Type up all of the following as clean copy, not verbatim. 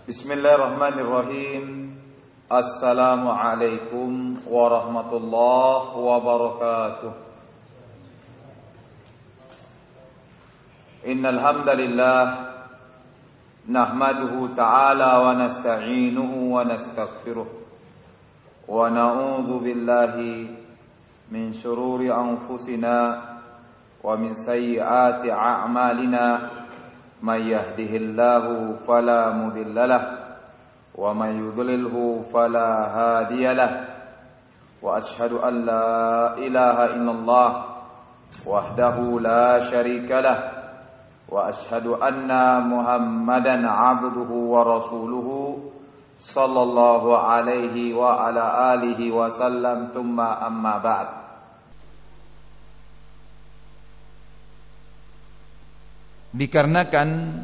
Bismillahirrahmanirrahim. Assalamualaikum warahmatullahi wabarakatuh. Innal hamdalillah nahmaduhu ta'ala wa nasta'inuhu wa nastaghfiruh wa na'udzu billahi min shururi anfusina wa min sayyiati a'malina. من يهده الله فلا مضل له ومن يضلله فلا هادي له وأشهد أن لا إله إلا الله وحده لا شريك له وأشهد أن محمدا عبده ورسوله صلى الله عليه وعلى آله وسلم ثم أما بعد. Dikarenakan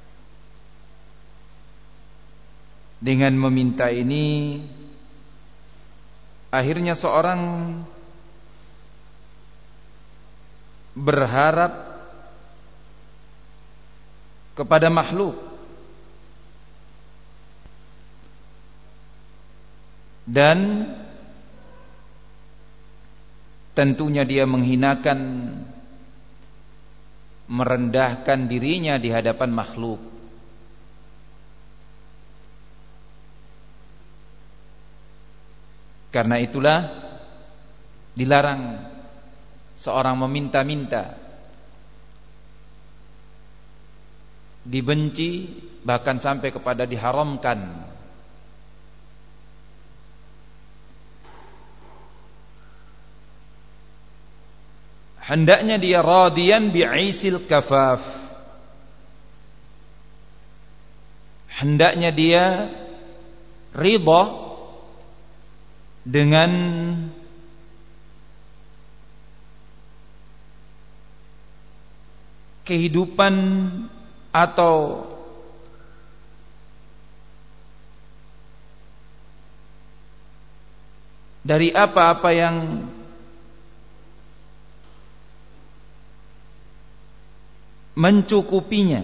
dengan meminta ini akhirnya seorang berharap kepada makhluk dan tentunya dia menghinakan, merendahkan dirinya di hadapan makhluk. Karena itulah dilarang seorang meminta-minta, dibenci, bahkan sampai kepada diharamkan. Hendaknya dia radiyan bi'isil kafaf. Hendaknya dia ridha dengan kehidupan atau dari apa-apa yang mencukupinya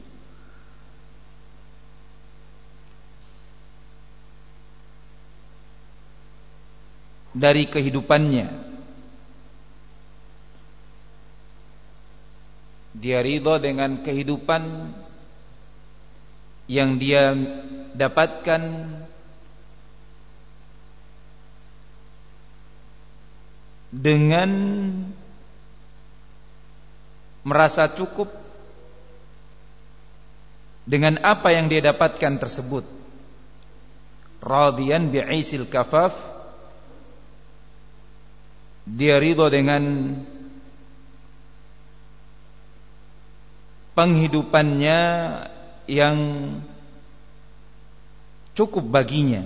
dari kehidupannya. Dia ridha dengan kehidupan yang dia dapatkan dengan merasa cukup dengan apa yang dia dapatkan tersebut. Radiyan bi'isil kafaf, dia ridha dengan penghidupannya yang cukup baginya.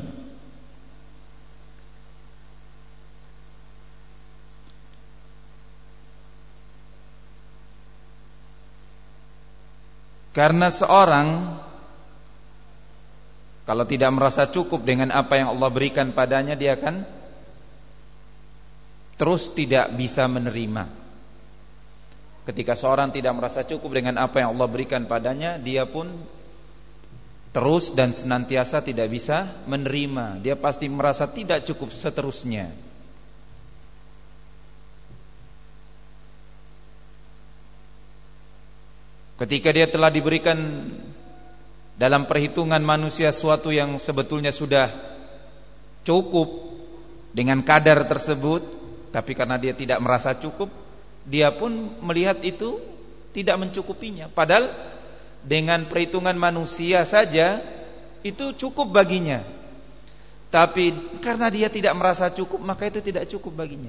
Karena seorang kalau tidak merasa cukup dengan apa yang Allah berikan padanya, dia akan terus tidak bisa menerima. Ketika seorang tidak merasa cukup dengan apa yang Allah berikan padanya, dia pun terus dan senantiasa tidak bisa menerima. Dia pasti merasa tidak cukup seterusnya. Ketika dia telah diberikan dalam perhitungan manusia suatu yang sebetulnya sudah cukup dengan kadar tersebut, tapi karena dia tidak merasa cukup, dia pun melihat itu tidak mencukupinya. Padahal dengan perhitungan manusia saja itu cukup baginya. Tapi karena dia tidak merasa cukup, maka itu tidak cukup baginya.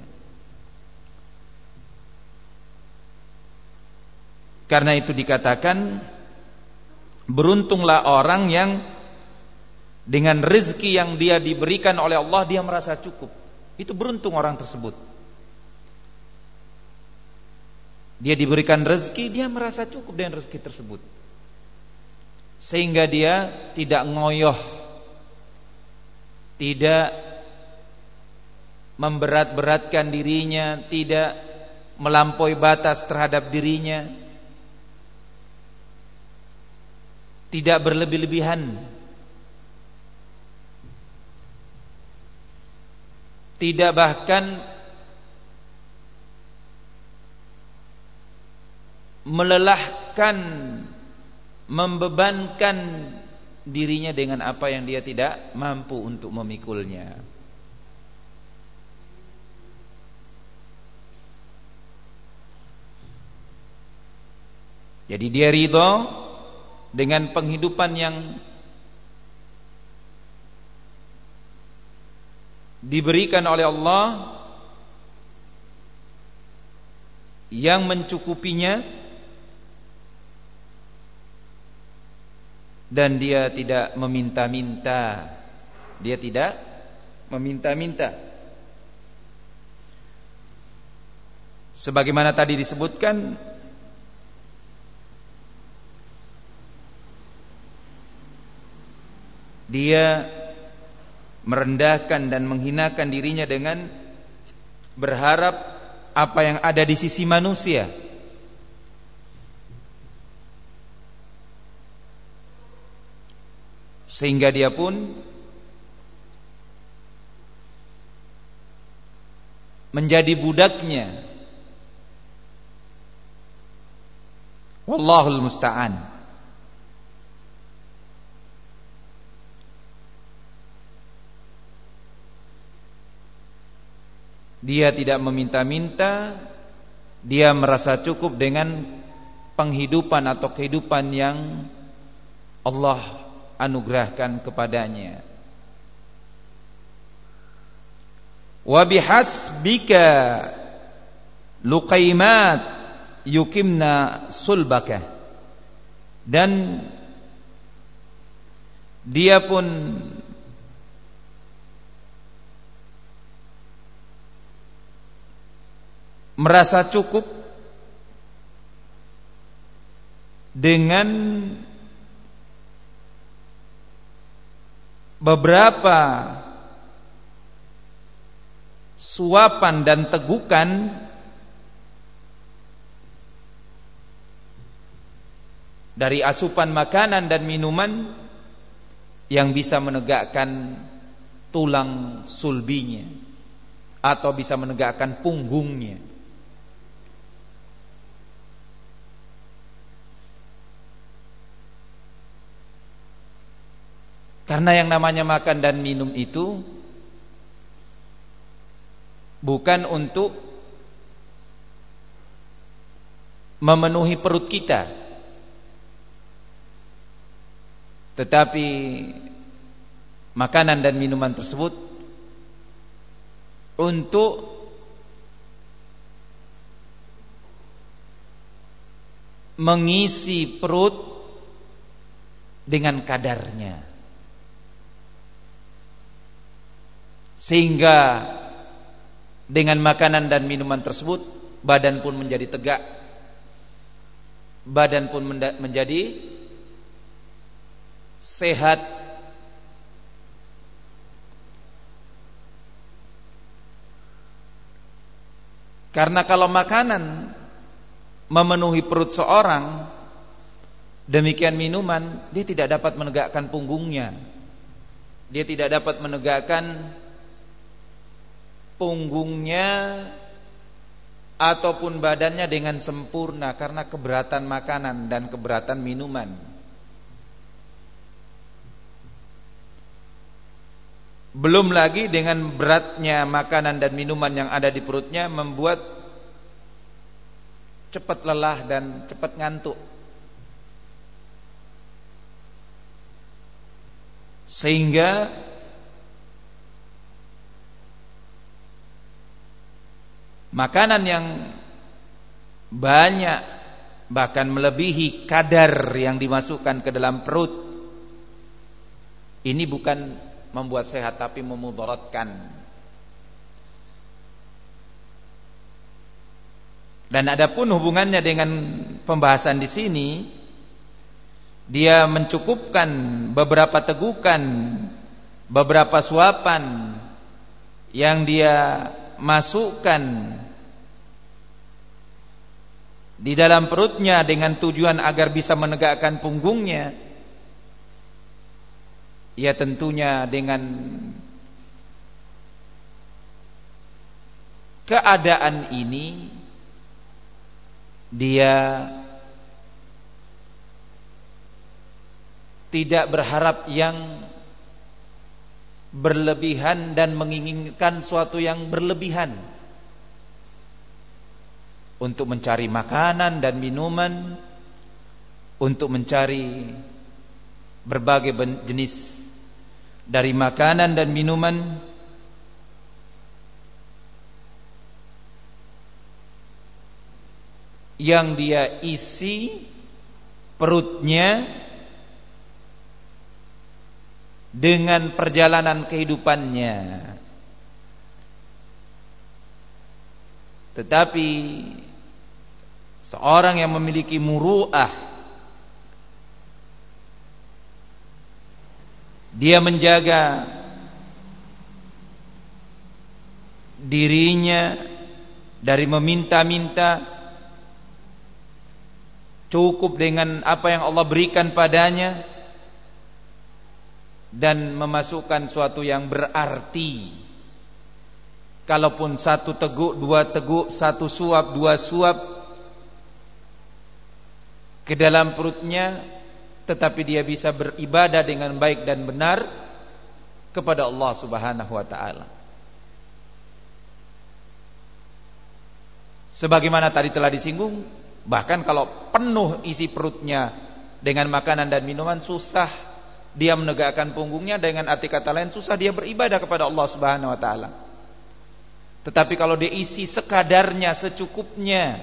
Karena itu dikatakan, beruntunglah orang yang dengan rezeki yang dia diberikan oleh Allah dia merasa cukup. Itu beruntung orang tersebut. Dia diberikan rezeki, dia merasa cukup dengan rezeki tersebut, sehingga dia tidak ngoyoh, tidak memberat-beratkan dirinya, tidak melampaui batas terhadap dirinya, tidak berlebih-lebihan tidak bahkan melelahkan, membebankan dirinya dengan apa yang dia tidak mampu untuk memikulnya. Jadi dia ridho dengan penghidupan yang diberikan oleh Allah, yang mencukupinya, dan dia tidak meminta-minta. Dia tidak meminta-minta. Sebagaimana tadi disebutkan, dia merendahkan dan menghinakan dirinya dengan berharap apa yang ada di sisi manusia. Sehingga dia pun menjadi budaknya. Wallahul musta'an. Dia tidak meminta-minta, dia merasa cukup dengan penghidupan atau kehidupan yang Allah anugerahkan kepadanya. Wa bihasbika luqaimat yukimna sulbaka. Dan dia pun merasa cukup dengan beberapa suapan dan tegukan dari asupan makanan dan minuman yang bisa menegakkan tulang sulbinya atau bisa menegakkan punggungnya. Karena yang namanya makan dan minum itu bukan untuk memenuhi perut kita, tetapi makanan dan minuman tersebut untuk mengisi perut dengan kadarnya, sehingga dengan makanan dan minuman tersebut badan pun menjadi tegak, badan pun menjadi sehat. Karena kalau makanan memenuhi perut seorang, demikian minuman, dia tidak dapat menegakkan punggungnya, dia tidak dapat menegakkan punggungnya ataupun badannya dengan sempurna karena keberatan makanan dan keberatan minuman. Belum lagi dengan beratnya makanan dan minuman yang ada di perutnya membuat cepat lelah dan cepat ngantuk, sehingga makanan yang banyak, bahkan melebihi kadar yang dimasukkan ke dalam perut, ini bukan membuat sehat tapi memudaratkan. Dan adapun hubungannya dengan pembahasan di sini, dia mencukupkan beberapa tegukan, beberapa suapan yang dia masukkan di dalam perutnya dengan tujuan agar bisa menegakkan punggungnya. Ya tentunya dengan keadaan ini dia tidak berharap yang berlebihan dan menginginkan suatu yang berlebihan untuk mencari makanan dan minuman, untuk mencari berbagai jenis dari makanan dan minuman, yang dia isi perutnya dengan perjalanan kehidupannya. Tetapi seorang yang memiliki muru'ah, dia menjaga dirinya dari meminta-minta, cukup dengan apa yang Allah berikan padanya, dan memasukkan suatu yang berarti. Kalaupun satu teguk, dua teguk, satu suap, dua suap ke dalam perutnya, tetapi dia bisa beribadah dengan baik dan benar kepada Allah Subhanahu wa taala. Sebagaimana tadi telah disinggung, bahkan kalau penuh isi perutnya dengan makanan dan minuman, susah dia menegakkan punggungnya. Dengan arti kata lain, susah dia beribadah kepada Allah Subhanahu wa taala. Tetapi kalau dia isi sekadarnya, secukupnya,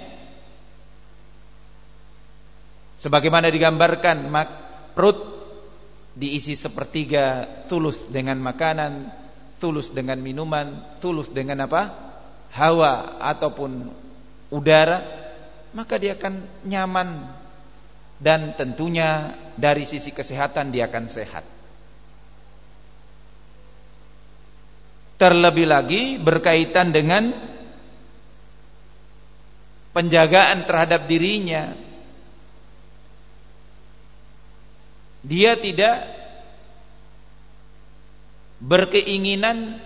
sebagaimana digambarkan, perut diisi sepertiga, tulus dengan makanan, tulus dengan minuman, tulus dengan apa? Hawa ataupun udara, maka dia akan nyaman. Dan tentunya dari sisi kesehatan dia akan sehat. Terlebih lagi berkaitan dengan penjagaan terhadap dirinya. Dia tidak berkeinginan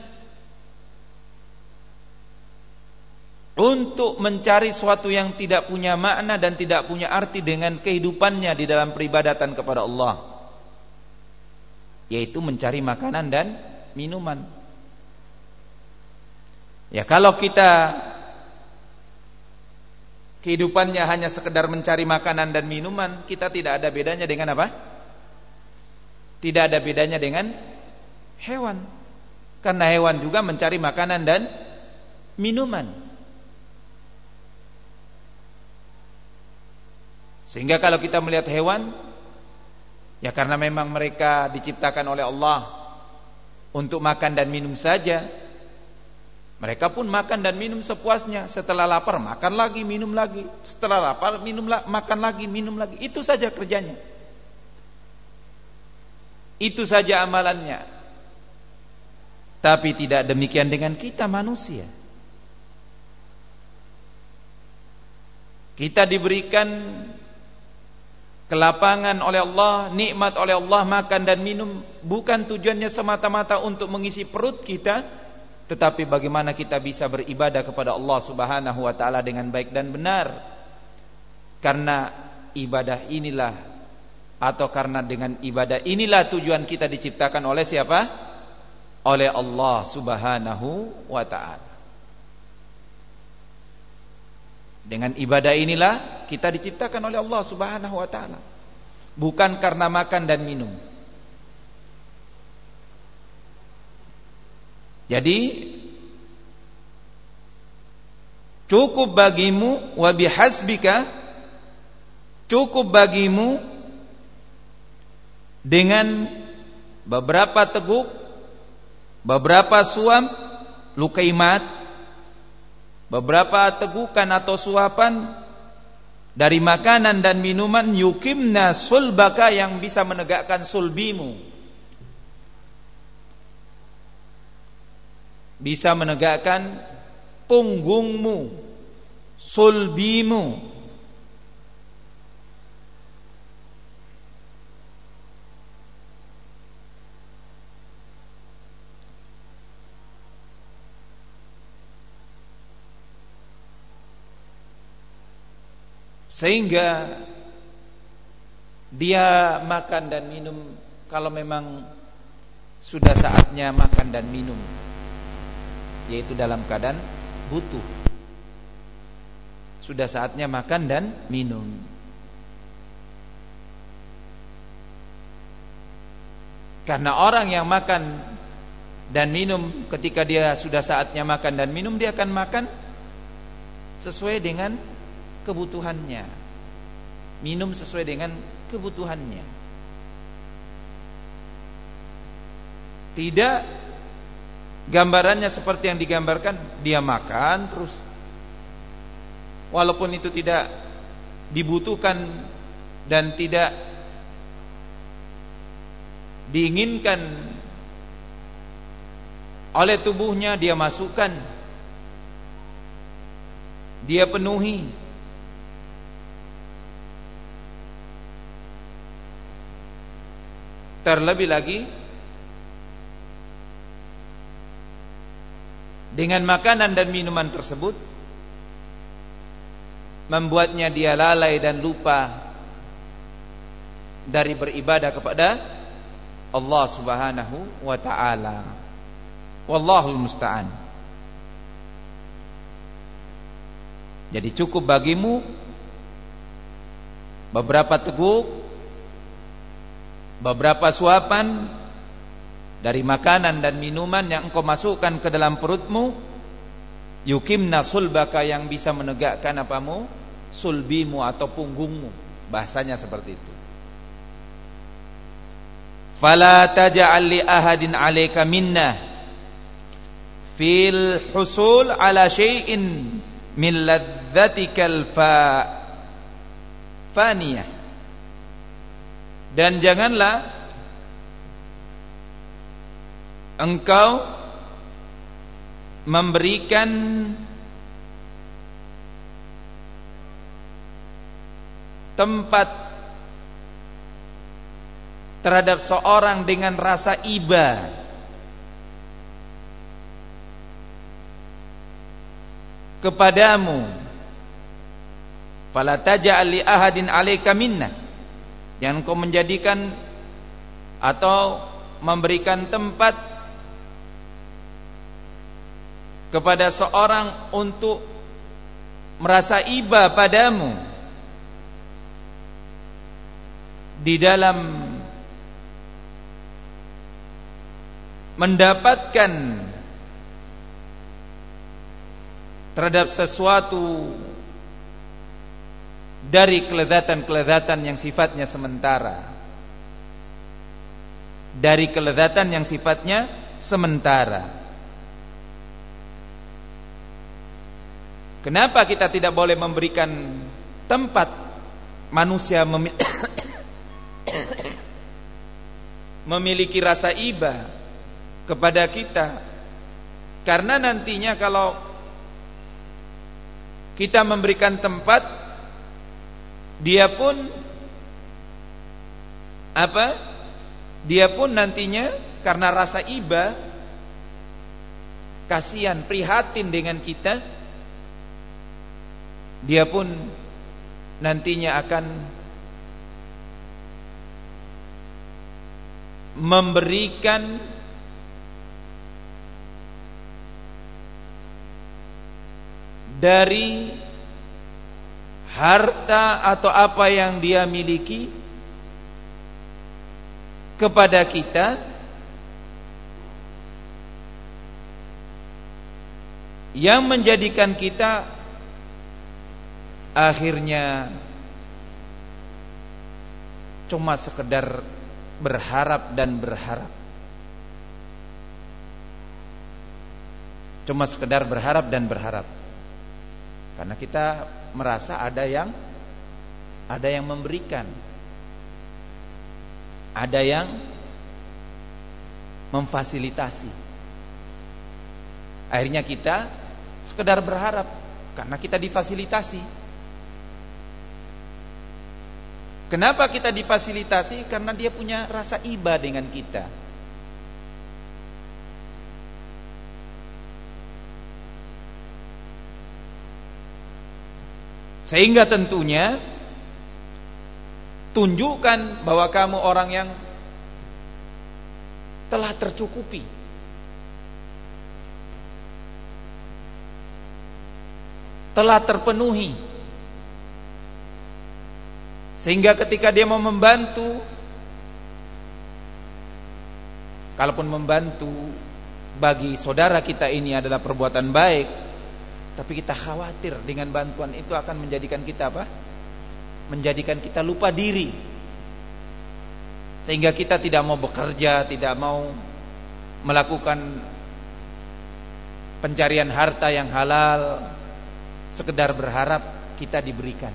untuk mencari sesuatu yang tidak punya makna dan tidak punya arti dengan kehidupannya di dalam peribadatan kepada Allah, yaitu mencari makanan dan minuman. Ya, kalau kita kehidupannya hanya sekedar mencari makanan dan minuman, kita tidak ada bedanya dengan apa? Tidak ada bedanya dengan hewan. Karena hewan juga mencari makanan dan minuman. Sehingga kalau kita melihat hewan, ya karena memang mereka diciptakan oleh Allah untuk makan dan minum saja, mereka pun makan dan minum sepuasnya. Setelah lapar makan lagi, minum lagi. Setelah lapar makan lagi, minum lagi. Itu saja kerjanya. Itu saja amalannya. Tapi tidak demikian dengan kita manusia. Kita diberikan kelapangan oleh Allah, nikmat oleh Allah, makan dan minum, bukan tujuannya semata-mata untuk mengisi perut kita, tetapi bagaimana kita bisa beribadah kepada Allah Subhanahu wa taala dengan baik dan benar. Karena ibadah inilah, atau karena dengan ibadah inilah tujuan kita diciptakan oleh siapa? Oleh Allah Subhanahu wa taala. Dengan ibadah inilah kita diciptakan oleh Allah Subhanahu wa taala, bukan karena makan dan minum. Jadi cukup bagimu, wa bihasbika, cukup bagimu dengan beberapa teguk, beberapa suam, lukaimat, beberapa tegukan atau suapan dari makanan dan minuman, yukimna sulbaka, yang bisa menegakkan sulbimu, bisa menegakkan punggungmu, sulbimu. Sehingga dia makan dan minum kalau memang sudah saatnya makan dan minum, yaitu dalam keadaan butuh. Sudah saatnya makan dan minum. Karena orang yang makan dan minum ketika dia sudah saatnya makan dan minum, dia akan makan sesuai dengan kebutuhannya, minum sesuai dengan kebutuhannya. Tidak gambarannya seperti yang digambarkan, dia makan terus walaupun itu tidak dibutuhkan dan tidak diinginkan oleh tubuhnya, dia masukkan, dia penuhi. Terlebih lagi dengan makanan dan minuman tersebut membuatnya dia lalai dan lupa dari beribadah kepada Allah Subhanahu wa ta'ala. Wallahul musta'an. Jadi cukup bagimu beberapa teguk, beberapa suapan dari makanan dan minuman yang engkau masukkan ke dalam perutmu, yukimna sulbaka, yang bisa menegakkan apamu? Sulbimu atau punggungmu. Bahasanya seperti itu. Fala taj'al li ahadin 'alaika minna fil husul ala syai'in min ladzatikal faniyah. Dan janganlah engkau memberikan tempat terhadap seorang dengan rasa iba kepadamu. Fala taj'al li ahadin 'alaika minna, jangan kau menjadikan atau memberikan tempat kepada seorang untuk merasa iba padamu di dalam mendapatkan terhadap sesuatu dari kelezatan-kelezatan yang sifatnya sementara, dari kelezatan yang sifatnya sementara. Kenapa kita tidak boleh memberikan tempat manusia memiliki rasa iba kepada kita? Karena nantinya kalau kita memberikan tempat, dia pun dia pun nantinya karena rasa iba, kasihan, prihatin dengan kita, dia pun nantinya akan memberikan dari harta atau apa yang dia miliki kepada kita yang menjadikan kita akhirnya cuma sekedar berharap dan berharap. Cuma sekedar berharap dan berharap. Karena kita merasa ada yang memberikan, ada yang memfasilitasi. Akhirnya kita sekedar berharap karena kita difasilitasi. Kenapa kita difasilitasi? Karena dia punya rasa iba dengan kita. Sehingga tentunya tunjukkan bahwa kamu orang yang telah tercukupi. Telah terpenuhi. Sehingga ketika dia mau membantu, kalaupun membantu bagi saudara kita ini adalah perbuatan baik, tapi kita khawatir dengan bantuan itu akan menjadikan kita apa? Menjadikan kita lupa diri. Sehingga kita tidak mau bekerja, tidak mau melakukan pencarian harta yang halal, sekedar berharap kita diberikan.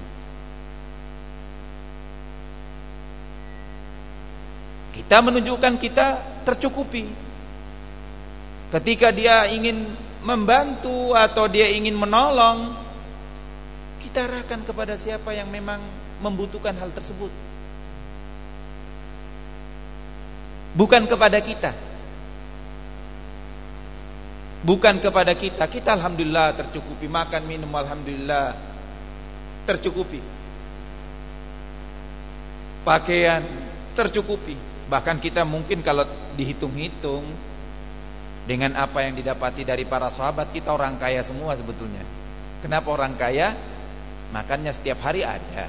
Kita menunjukkan kita tercukupi. Ketika dia ingin membantu atau dia ingin menolong, kita arahkan kepada siapa yang memang membutuhkan hal tersebut, bukan kepada kita. Bukan kepada kita. Kita alhamdulillah tercukupi, makan minum alhamdulillah tercukupi, pakaian tercukupi. Bahkan kita mungkin kalau dihitung-hitung dengan apa yang didapati dari para sahabat, kita orang kaya semua sebetulnya. Kenapa orang kaya? Makannya setiap hari ada,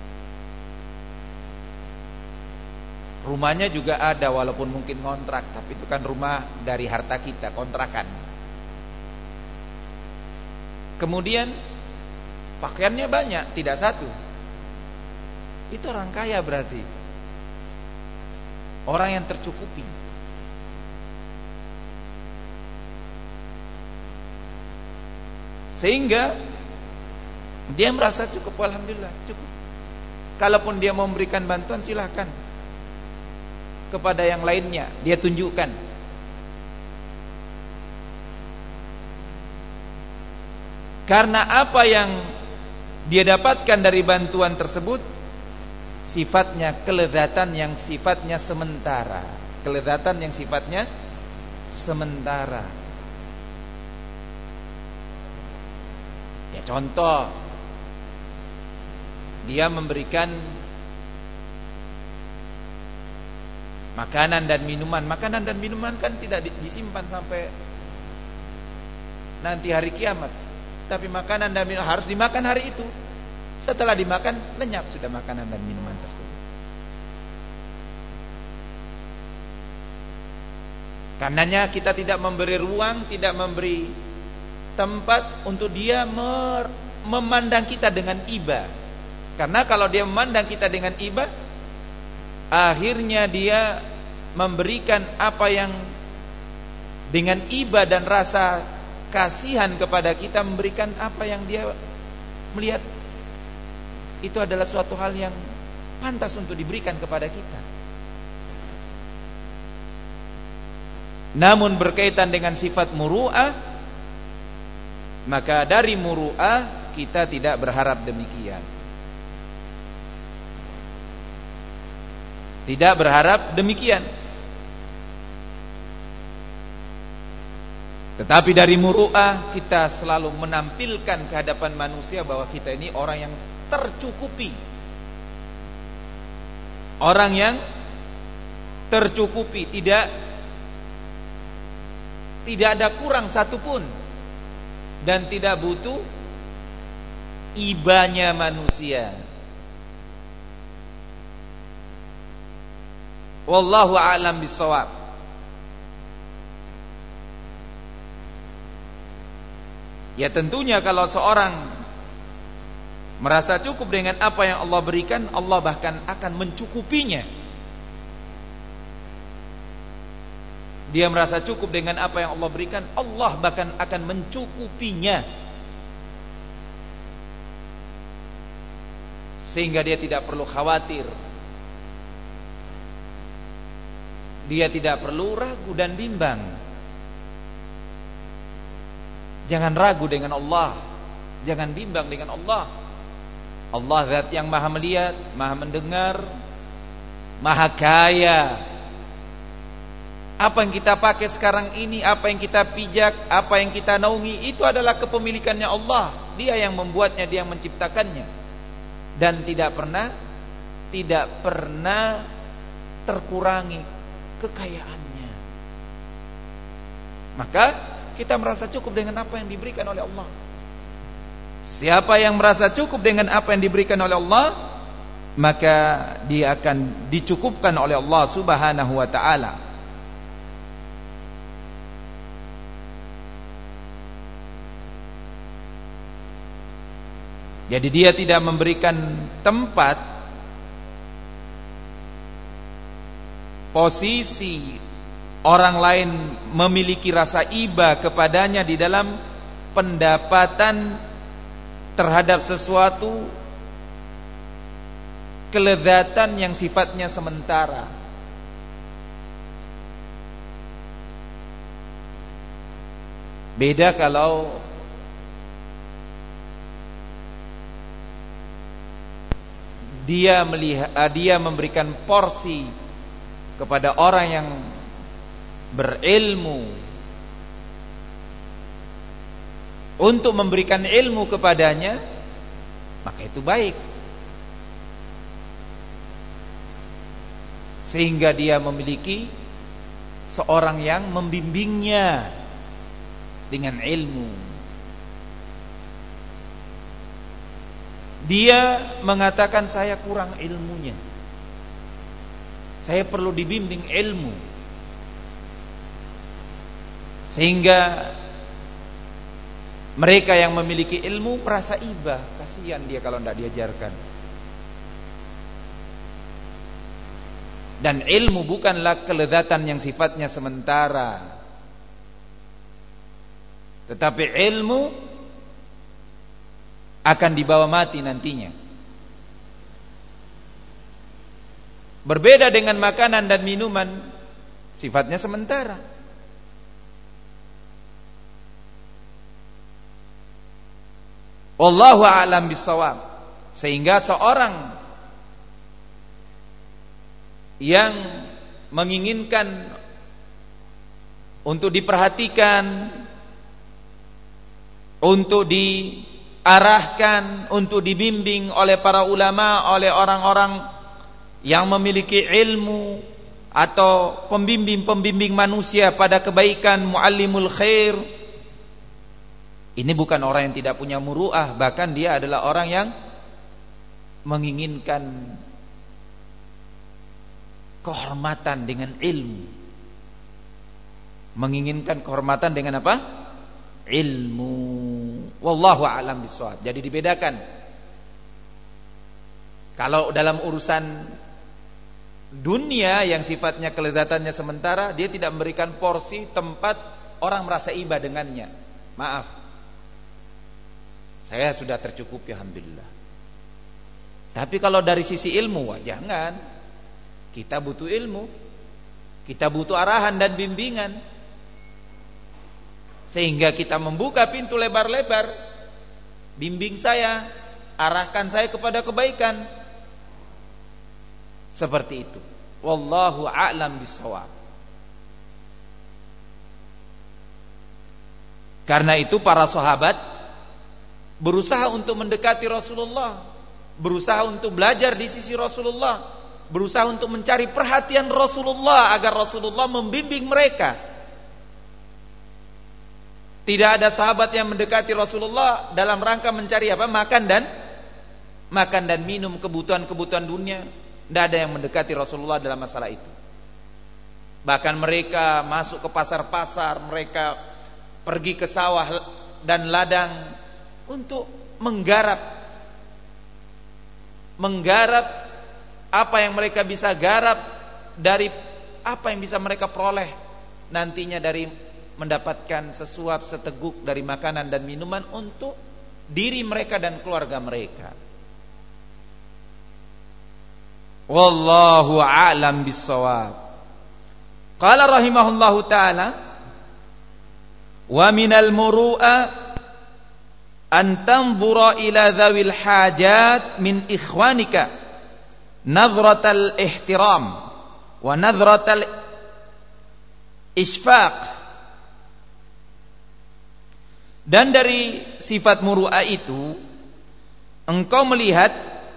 rumahnya juga ada, walaupun mungkin kontrak, tapi itu kan rumah dari harta kita, kontrakan. Kemudian pakaiannya banyak, tidak satu. Itu orang kaya berarti, orang yang tercukupi. Sehingga dia merasa cukup, alhamdulillah cukup. Kalaupun dia mau memberikan bantuan, silahkan kepada yang lainnya, dia tunjukkan. Karena apa yang dia dapatkan dari bantuan tersebut sifatnya kelezatan yang sifatnya sementara. Kelezatan yang sifatnya sementara. Ya contoh, dia memberikan makanan dan minuman. Makanan dan minuman kan tidak disimpan sampai nanti hari kiamat. Tapi makanan dan minuman harus dimakan hari itu. Setelah dimakan, lenyap sudah makanan dan minuman tersebut. Karenanya kita tidak memberi ruang, tidak memberi tempat untuk dia memandang kita dengan iba. Karena kalau dia memandang kita dengan iba, akhirnya dia memberikan apa yang dengan iba dan rasa kasihan kepada kita, memberikan apa yang dia melihat itu adalah suatu hal yang pantas untuk diberikan kepada kita. Namun berkaitan dengan sifat muru'ah, maka dari muru'ah kita tidak berharap demikian. Tidak berharap demikian. Tetapi dari muru'ah kita selalu menampilkan ke hadapan manusia bahwa kita ini orang yang tercukupi. Orang yang tercukupi, tidak ada kurang satupun, dan tidak butuh ibanya manusia. Wallahu a'lam bishawab. Ya tentunya kalau seorang merasa cukup dengan apa yang Allah berikan, Allah bahkan akan mencukupinya. Dia merasa cukup dengan apa yang Allah berikan, Allah bahkan akan mencukupinya. Sehingga dia tidak perlu khawatir, dia tidak perlu ragu dan bimbang. Jangan ragu dengan Allah, jangan bimbang dengan Allah. Allah zat yang maha melihat, maha mendengar, maha kaya. Apa yang kita pakai sekarang ini, apa yang kita pijak, apa yang kita naungi, itu adalah kepemilikannya Allah. Dia yang membuatnya, dia yang menciptakannya. Dan tidak pernah terkurangi kekayaannya. Maka kita merasa cukup dengan apa yang diberikan oleh Allah. Siapa yang merasa cukup dengan apa yang diberikan oleh Allah, maka dia akan dicukupkan oleh Allah Subhanahu wa ta'ala. Jadi dia tidak memberikan tempat, posisi orang lain memiliki rasa iba kepadanya di dalam pendapatan terhadap sesuatu kelezatan yang sifatnya sementara. Beda kalau dia memberikan porsi kepada orang yang berilmu untuk memberikan ilmu kepadanya, maka itu baik. Sehingga dia memiliki seorang yang membimbingnya dengan ilmu. Dia mengatakan saya kurang ilmunya, saya perlu dibimbing ilmu. Sehingga mereka yang memiliki ilmu merasa iba, kasihan dia kalau tidak diajarkan. Dan ilmu bukanlah kelezatan yang sifatnya sementara, tetapi ilmu akan dibawa mati nantinya. Berbeda dengan makanan dan minuman, sifatnya sementara. Wallahu a'lam bissawab. Sehingga seorang yang menginginkan untuk diperhatikan, untuk diarahkan, untuk dibimbing oleh para ulama, oleh orang-orang yang memiliki ilmu atau pembimbing-pembimbing manusia pada kebaikan, muallimul khair, ini bukan orang yang tidak punya muru'ah, bahkan dia adalah orang yang menginginkan kehormatan dengan ilmu. Menginginkan kehormatan dengan apa? Ilmu. Wallahu a'lam bishawab. Jadi dibedakan. Kalau dalam urusan dunia yang sifatnya kelezatannya sementara, dia tidak memberikan porsi tempat orang merasa iba dengannya. Maaf, saya sudah tercukupi alhamdulillah. Tapi kalau dari sisi ilmu, wah jangan. Kita butuh ilmu, kita butuh arahan dan bimbingan, sehingga kita membuka pintu lebar-lebar. Bimbing saya, arahkan saya kepada kebaikan. Seperti itu. Wallahu a'lam bishawab. Karena itu para sahabat berusaha untuk mendekati Rasulullah, berusaha untuk belajar di sisi Rasulullah, berusaha untuk mencari perhatian Rasulullah agar Rasulullah membimbing mereka. Tidak ada sahabat yang mendekati Rasulullah dalam rangka mencari apa? Makan dan minum, kebutuhan-kebutuhan dunia. Tidak ada yang mendekati Rasulullah dalam masalah itu. Bahkan mereka masuk ke pasar-pasar, mereka pergi ke sawah dan ladang untuk menggarap apa yang mereka bisa garap dari apa yang bisa mereka peroleh nantinya dari mendapatkan sesuap seteguk dari makanan dan minuman untuk diri mereka dan keluarga mereka. Wallahu a'lam bissawab. Qala rahimahullahu ta'ala, wa minal muru'a an tanzura ila dhawil hajat min ikhwanika nadratal ihtiram wa nadratal isfaq. Dan dari sifat muru'ah itu, engkau melihat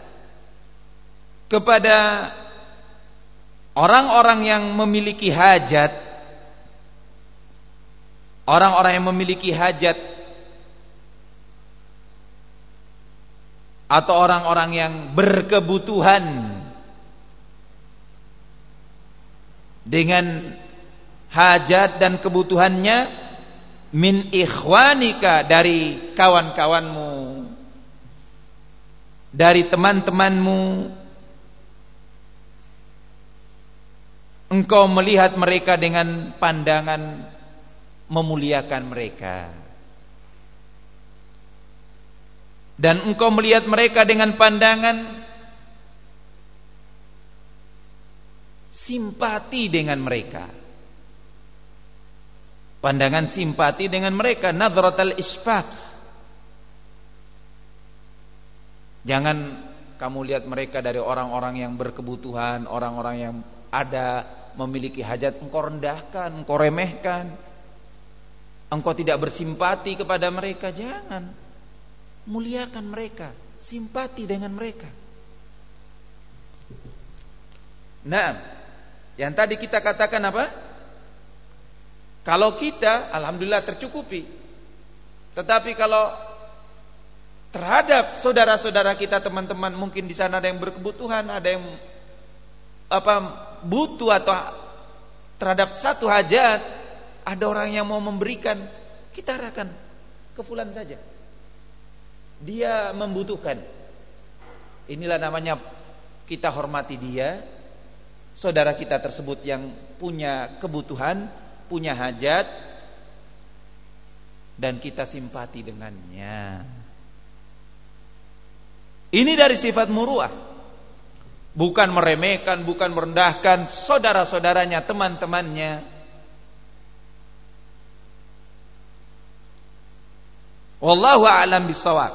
kepada orang-orang yang memiliki hajat, orang-orang yang memiliki hajat, atau orang-orang yang berkebutuhan dengan hajat dan kebutuhannya, min ikhwanika, dari kawan-kawanmu, dari teman-temanmu, engkau melihat mereka dengan pandangan memuliakan mereka, dan engkau melihat mereka dengan pandangan simpati dengan mereka, pandangan simpati dengan mereka, nadratul isfaq. Jangan kamu lihat mereka dari orang-orang yang berkebutuhan, orang-orang yang ada memiliki hajat, engkau rendahkan, engkau remehkan, engkau tidak bersimpati kepada mereka. Jangan, muliakan mereka, simpati dengan mereka. Nah, yang tadi kita katakan apa? Kalau kita, alhamdulillah, tercukupi. Tetapi kalau terhadap saudara-saudara kita, teman-teman, mungkin di sana ada yang berkebutuhan, ada yang butuh, atau terhadap satu hajat, ada orang yang mau memberikan, kita arahkan ke fulan saja. Dia membutuhkan. Inilah namanya kita hormati dia, saudara kita tersebut yang punya kebutuhan, punya hajat, dan kita simpati dengannya. Ini dari sifat muru'ah. Bukan meremehkan, bukan merendahkan saudara-saudaranya, teman-temannya. Wallahu a'lam bishawab.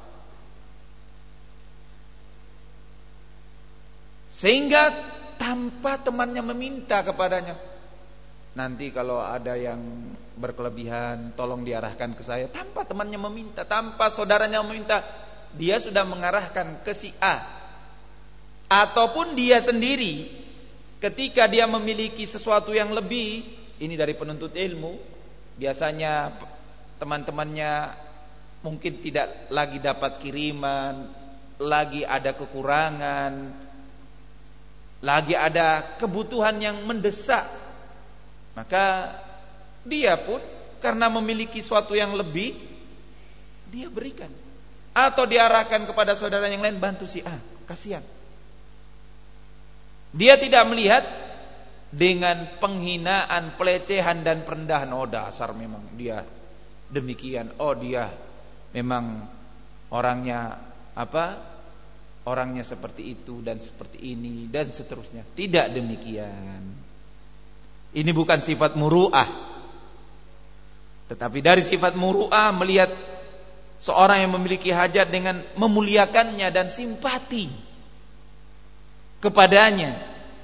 Sehingga tanpa temannya meminta kepadanya, nanti kalau ada yang berkelebihan, tolong diarahkan ke saya. Tanpa temannya meminta, tanpa saudaranya meminta, dia sudah mengarahkan ke si A. Ataupun dia sendiri, ketika dia memiliki sesuatu yang lebih, ini dari penuntut ilmu, biasanya teman-temannya mungkin tidak lagi dapat kiriman, lagi ada kekurangan, lagi ada kebutuhan yang mendesak. Maka dia pun karena memiliki sesuatu yang lebih, dia berikan. Atau diarahkan kepada saudara yang lain, bantu si A, kasihan. Dia tidak melihat dengan penghinaan, pelecehan dan perendahan. Oh, dasar memang dia demikian. Oh, dia memang orangnya orangnya seperti itu dan seperti ini dan seterusnya. Tidak demikian. Ini bukan sifat muru'ah. Tetapi dari sifat muru'ah, melihat seorang yang memiliki hajat dengan memuliakannya dan simpati kepadanya.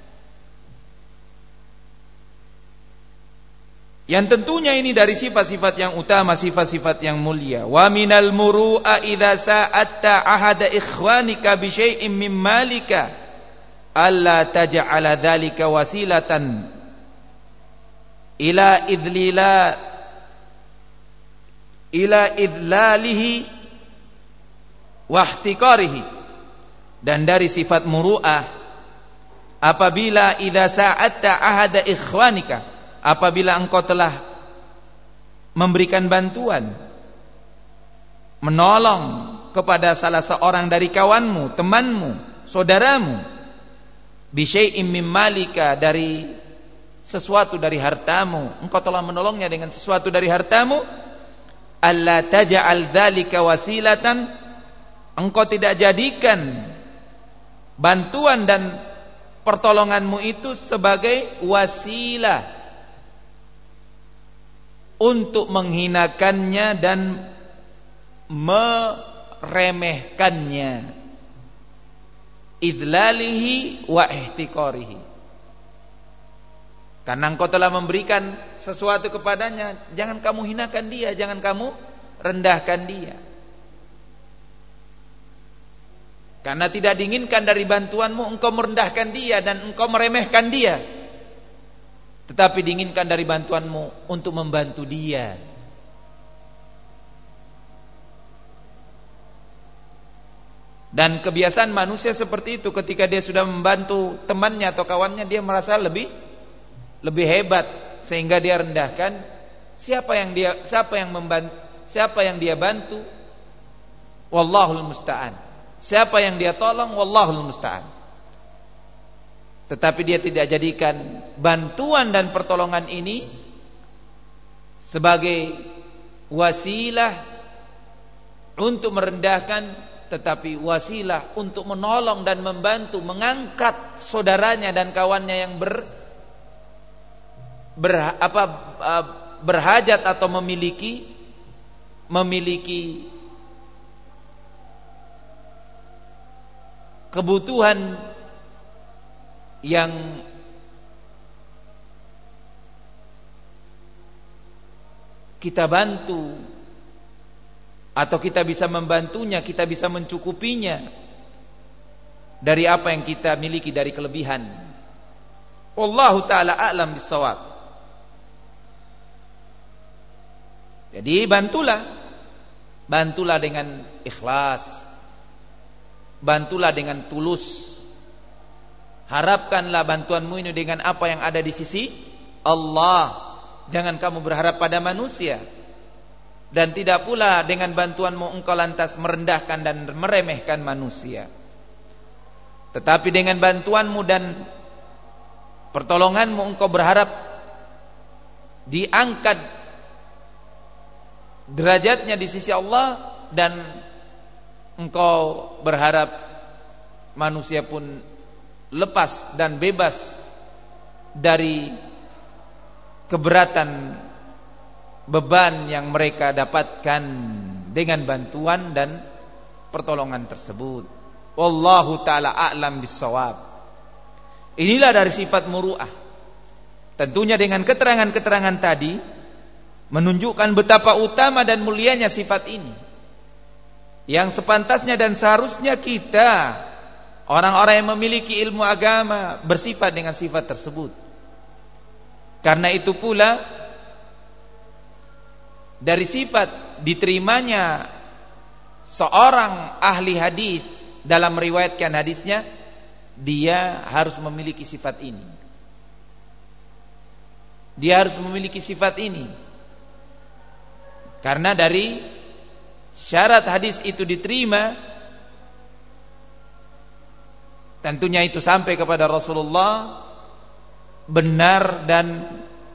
Yang tentunya ini dari sifat-sifat yang utama, sifat-sifat yang mulia. Wa minal muru'a idza sa'atta ahada ikhwanika bi syai'in min malika alla taj'ala dzalika wasilatan ila idlalihi wa ihtiqarihi. Dan dari sifat muru'ah, apabila idza sa'atta ahada ikhwanika, apabila engkau telah memberikan bantuan, menolong kepada salah seorang dari kawanmu, temanmu, saudaramu, bi syai'in min malika, dari sesuatu dari hartamu, engkau telah menolongnya dengan sesuatu dari hartamu, alla taj'al dzalika wasilatan, engkau tidak jadikan bantuan dan pertolonganmu itu sebagai wasilah untuk menghinakannya dan meremehkannya, idlalihi wa ihtiqarihi. Karena engkau telah memberikan sesuatu kepadanya, jangan kamu hinakan dia, jangan kamu rendahkan dia. Karena tidak diinginkan dari bantuanmu engkau merendahkan dia dan engkau meremehkan dia, tetapi diinginkan dari bantuanmu untuk membantu dia. Dan kebiasaan manusia seperti itu, ketika dia sudah membantu temannya atau kawannya, dia merasa lebih hebat, sehingga dia rendahkan siapa yang dia bantu. Wallahul musta'an. Siapa yang dia tolong, wallahul musta'an. Tetapi dia tidak jadikan bantuan dan pertolongan ini sebagai wasilah untuk merendahkan, tetapi wasilah untuk menolong dan membantu mengangkat saudaranya dan kawannya yang berhajat atau memiliki kebutuhan yang kita bantu, atau kita bisa membantunya, kita bisa mencukupinya dari apa yang kita miliki dari kelebihan. Wallahu ta'ala a'lam bissawab. Jadi bantulah dengan ikhlas, bantulah dengan tulus. Harapkanlah bantuanmu ini dengan apa yang ada di sisi Allah. Jangan kamu berharap pada manusia. Dan tidak pula dengan bantuanmu engkau lantas merendahkan dan meremehkan manusia. Tetapi dengan bantuanmu dan pertolonganmu engkau berharap diangkat derajatnya di sisi Allah, dan engkau berharap manusia pun lepas dan bebas dari keberatan beban yang mereka dapatkan dengan bantuan dan pertolongan tersebut. Wallahu ta'ala a'lam bissawab. Inilah dari sifat muru'ah. Tentunya dengan keterangan-keterangan tadi menunjukkan betapa utama dan mulianya sifat ini, yang sepantasnya dan seharusnya kita, orang-orang yang memiliki ilmu agama, bersifat dengan sifat tersebut. Karena itu pula dari sifat diterimanya seorang ahli hadis dalam meriwayatkan hadisnya, dia harus memiliki sifat ini. Dia harus memiliki sifat ini. Karena dari syarat hadis itu diterima, tentunya itu sampai kepada Rasulullah benar dan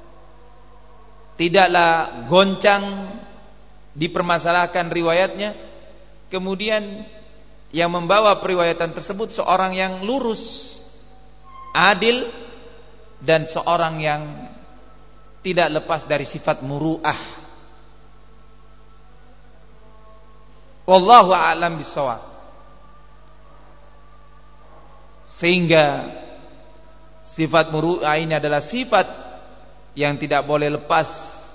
tidaklah goncang dipermasalahkan riwayatnya. Kemudian yang membawa periwayatan tersebut seorang yang lurus, adil, dan seorang yang tidak lepas dari sifat muru'ah. Wallahu a'lam bissawab. Sehingga sifat muru'ah ini adalah sifat yang tidak boleh lepas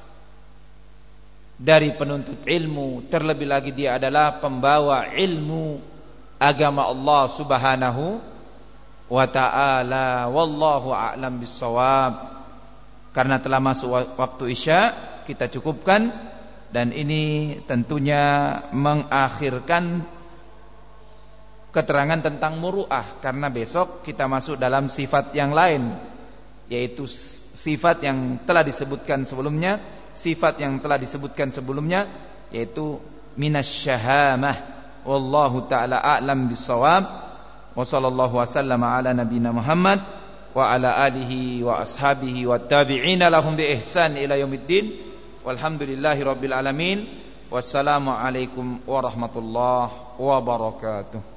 dari penuntut ilmu. Terlebih lagi dia adalah pembawa ilmu agama Allah Subhanahu wa ta'ala. Wallahu a'lam bissawab. Karena telah masuk waktu Isya, kita cukupkan. Dan ini tentunya mengakhirkan keterangan tentang muru'ah, karena besok kita masuk dalam sifat yang lain, yaitu sifat yang telah disebutkan sebelumnya. Sifat yang telah disebutkan sebelumnya yaitu minasyahamah. Wallahu ta'ala a'lam bissawab. Wa sallallahu wasallama ala nabiyina Muhammad wa ala alihi wa ashabihi wa tabi'ina lahum bi ihsan ila yaumiddin. Walhamdulillahi rabbil alamin. Wassalamu alaikum warahmatullahi wabarakatuh.